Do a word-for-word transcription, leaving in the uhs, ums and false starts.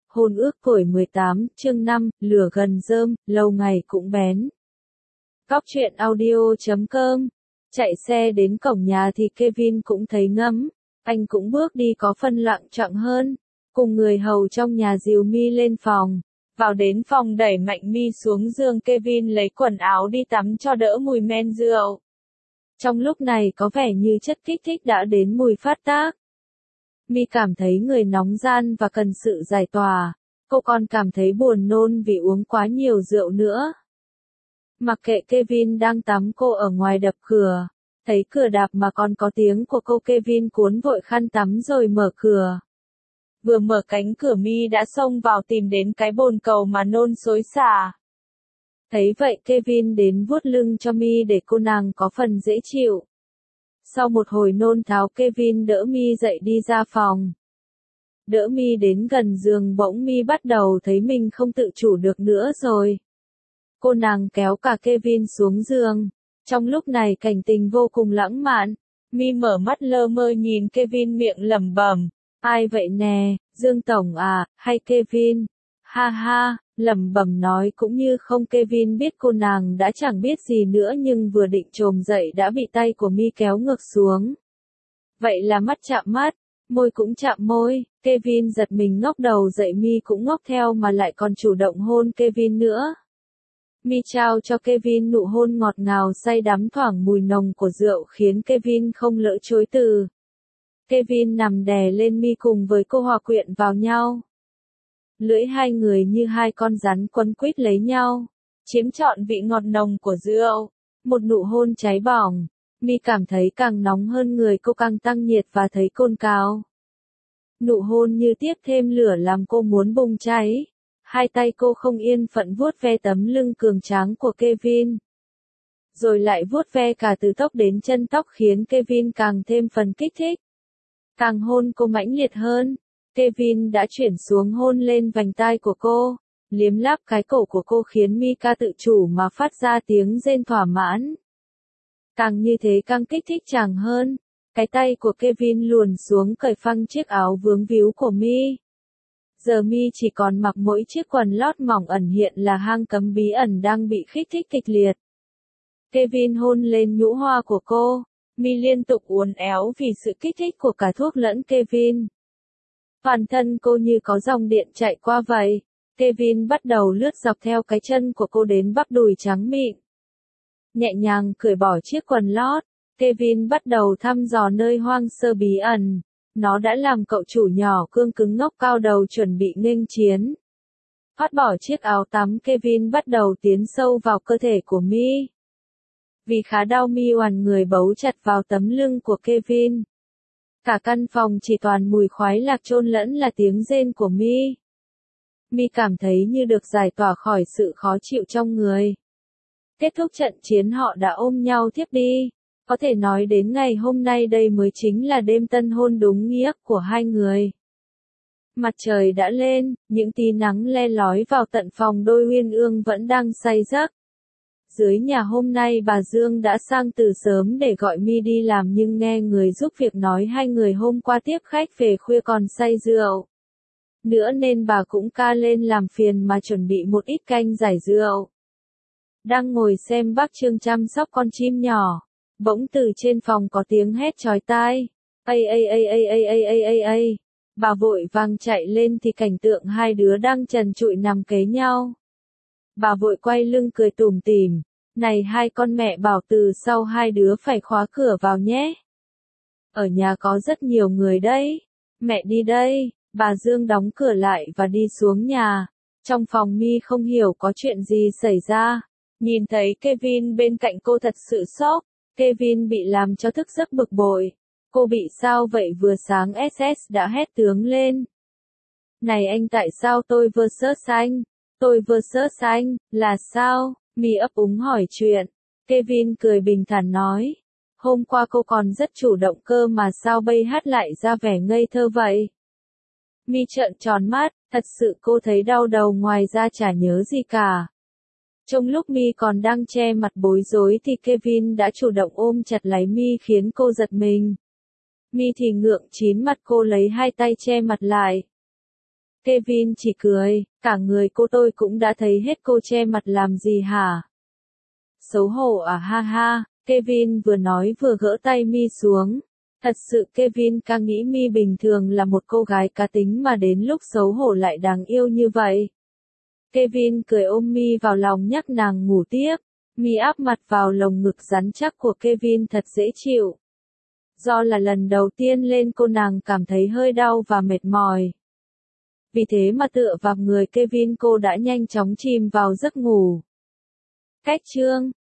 Hôn ước tuổi mười tám, chương năm, lửa gần rơm, lâu ngày cũng bén. Góc truyện audio chấm com. Chạy xe đến cổng nhà thì Kevin cũng thấy ngấm, anh cũng bước đi có phân loạng choạng hơn, cùng người hầu trong nhà dìu Mi lên phòng. Vào đến phòng đẩy mạnh Mi xuống giường, Kevin lấy quần áo đi tắm cho đỡ mùi men rượu. Trong lúc này có vẻ như chất kích thích đã đến mùi phát tác. Mi cảm thấy người nóng gian và cần sự giải tỏa. Cô còn cảm thấy buồn nôn vì uống quá nhiều rượu nữa. Mặc kệ Kevin đang tắm, cô ở ngoài đập cửa. Thấy cửa đạp mà còn có tiếng của cô, Kevin cuốn vội khăn tắm rồi mở cửa. Vừa mở cánh cửa, Mi đã xông vào tìm đến cái bồn cầu mà nôn xối xả. Thấy vậy Kevin đến vuốt lưng cho Mi để cô nàng có phần dễ chịu. Sau một hồi nôn tháo, Kevin đỡ Mi dậy đi ra phòng. Đỡ Mi đến gần giường, bỗng Mi bắt đầu thấy mình không tự chủ được nữa rồi. Cô nàng kéo cả Kevin xuống giường. Trong lúc này cảnh tình vô cùng lãng mạn. Mi mở mắt lơ mơ nhìn Kevin, miệng lẩm bẩm: ai vậy nè, Dương Tổng à, hay Kevin? Ha ha, lẩm bẩm nói cũng như không. Kevin biết cô nàng đã chẳng biết gì nữa, nhưng vừa định chồm dậy đã bị tay của Mi kéo ngược xuống. Vậy là mắt chạm mắt, môi cũng chạm môi. Kevin giật mình ngóc đầu dậy, Mi cũng ngóc theo mà lại còn chủ động hôn Kevin nữa. Mi trao cho Kevin nụ hôn ngọt ngào say đắm thoảng mùi nồng của rượu khiến Kevin không lỡ chối từ. Kevin nằm đè lên Mi cùng với cô hòa quyện vào nhau. Lưỡi hai người như hai con rắn quấn quýt lấy nhau, chiếm trọn vị ngọt nồng của rượu. Một nụ hôn cháy bỏng, Mi cảm thấy càng nóng hơn, người cô càng tăng nhiệt và thấy cồn cào. Nụ hôn như tiếp thêm lửa làm cô muốn bùng cháy. Hai tay cô không yên phận vuốt ve tấm lưng cường tráng của Kevin. Rồi lại vuốt ve cả từ tóc đến chân tóc khiến Kevin càng thêm phần kích thích. Càng hôn cô mãnh liệt hơn. Kevin đã chuyển xuống hôn lên vành tai của cô, liếm láp cái cổ của cô khiến Mika tự chủ mà phát ra tiếng rên thỏa mãn. Càng như thế càng kích thích chàng hơn. Cái tay của Kevin luồn xuống cởi phăng chiếc áo vướng víu của Mi. Giờ Mi chỉ còn mặc mỗi chiếc quần lót mỏng, ẩn hiện là hang cấm bí ẩn đang bị kích thích kịch liệt. Kevin hôn lên nhũ hoa của cô. Mi liên tục uốn éo vì sự kích thích của cả thuốc lẫn Kevin. Toàn thân cô như có dòng điện chạy qua vậy. Kevin bắt đầu lướt dọc theo cái chân của cô đến bắp đùi trắng mịn. Nhẹ nhàng cởi bỏ chiếc quần lót, Kevin bắt đầu thăm dò nơi hoang sơ bí ẩn. Nó đã làm cậu chủ nhỏ cương cứng ngóc cao đầu chuẩn bị nghênh chiến. Thoát bỏ chiếc áo tắm, Kevin bắt đầu tiến sâu vào cơ thể của Mi. Vì khá đau, Mi oằn người bấu chặt vào tấm lưng của Kevin. Cả căn phòng chỉ toàn mùi khoái lạc chôn lẫn là tiếng rên của Mi. Mi cảm thấy như được giải tỏa khỏi sự khó chịu trong người. Kết thúc trận chiến, họ đã ôm nhau thiếp đi. Có thể nói đến ngày hôm nay đây mới chính là đêm tân hôn đúng nghĩa của hai người. Mặt trời đã lên, những tia nắng le lói vào tận phòng đôi uyên ương vẫn đang say giấc. Dưới nhà hôm nay bà Dương đã sang từ sớm để gọi Mi đi làm, nhưng nghe người giúp việc nói hai người hôm qua tiếp khách về khuya còn say rượu nữa nên bà cũng ca lên làm phiền mà chuẩn bị một ít canh giải rượu. Đang ngồi xem bác Trương chăm sóc con chim nhỏ, bỗng từ trên phòng có tiếng hét chói tai. Ây ây ây ây ây ây ây ây ây. Bà vội vàng chạy lên thì cảnh tượng hai đứa đang trần trụi nằm kế nhau. Bà vội quay lưng cười tủm tỉm. Này hai con, mẹ bảo từ sau hai đứa phải khóa cửa vào nhé. Ở nhà có rất nhiều người đấy. Mẹ đi đây. Bà Dương đóng cửa lại và đi xuống nhà. Trong phòng Mi không hiểu có chuyện gì xảy ra. Nhìn thấy Kevin bên cạnh cô thật sự sốc. Kevin bị làm cho thức giấc bực bội. Cô bị sao vậy? Vừa sáng ét ét đã hét tướng lên. Này anh, tại sao tôi versus anh? Tôi versus anh, là sao? Mi ấp úng hỏi chuyện. Kevin cười bình thản nói. Hôm qua cô còn rất chủ động cơ mà sao bây hát lại ra vẻ ngây thơ vậy? Mi trợn tròn mắt, thật sự cô thấy đau đầu, ngoài ra chả nhớ gì cả. Trong lúc Mi còn đang che mặt bối rối thì Kevin đã chủ động ôm chặt lấy Mi khiến cô giật mình. Mi thì ngượng chín mặt, cô lấy hai tay che mặt lại. Kevin chỉ cười, cả người cô tôi cũng đã thấy hết, cô che mặt làm gì hả? Xấu hổ à, ha ha, Kevin vừa nói vừa gỡ tay Mi xuống. Thật sự Kevin càng nghĩ Mi bình thường là một cô gái cá tính mà đến lúc xấu hổ lại đáng yêu như vậy. Kevin cười ôm Mi vào lòng nhắc nàng ngủ tiếp. Mi áp mặt vào lồng ngực rắn chắc của Kevin thật dễ chịu. Do là lần đầu tiên lên cô nàng cảm thấy hơi đau và mệt mỏi. Vì thế mà tựa vào người Kevin cô đã nhanh chóng chìm vào giấc ngủ. Cách chương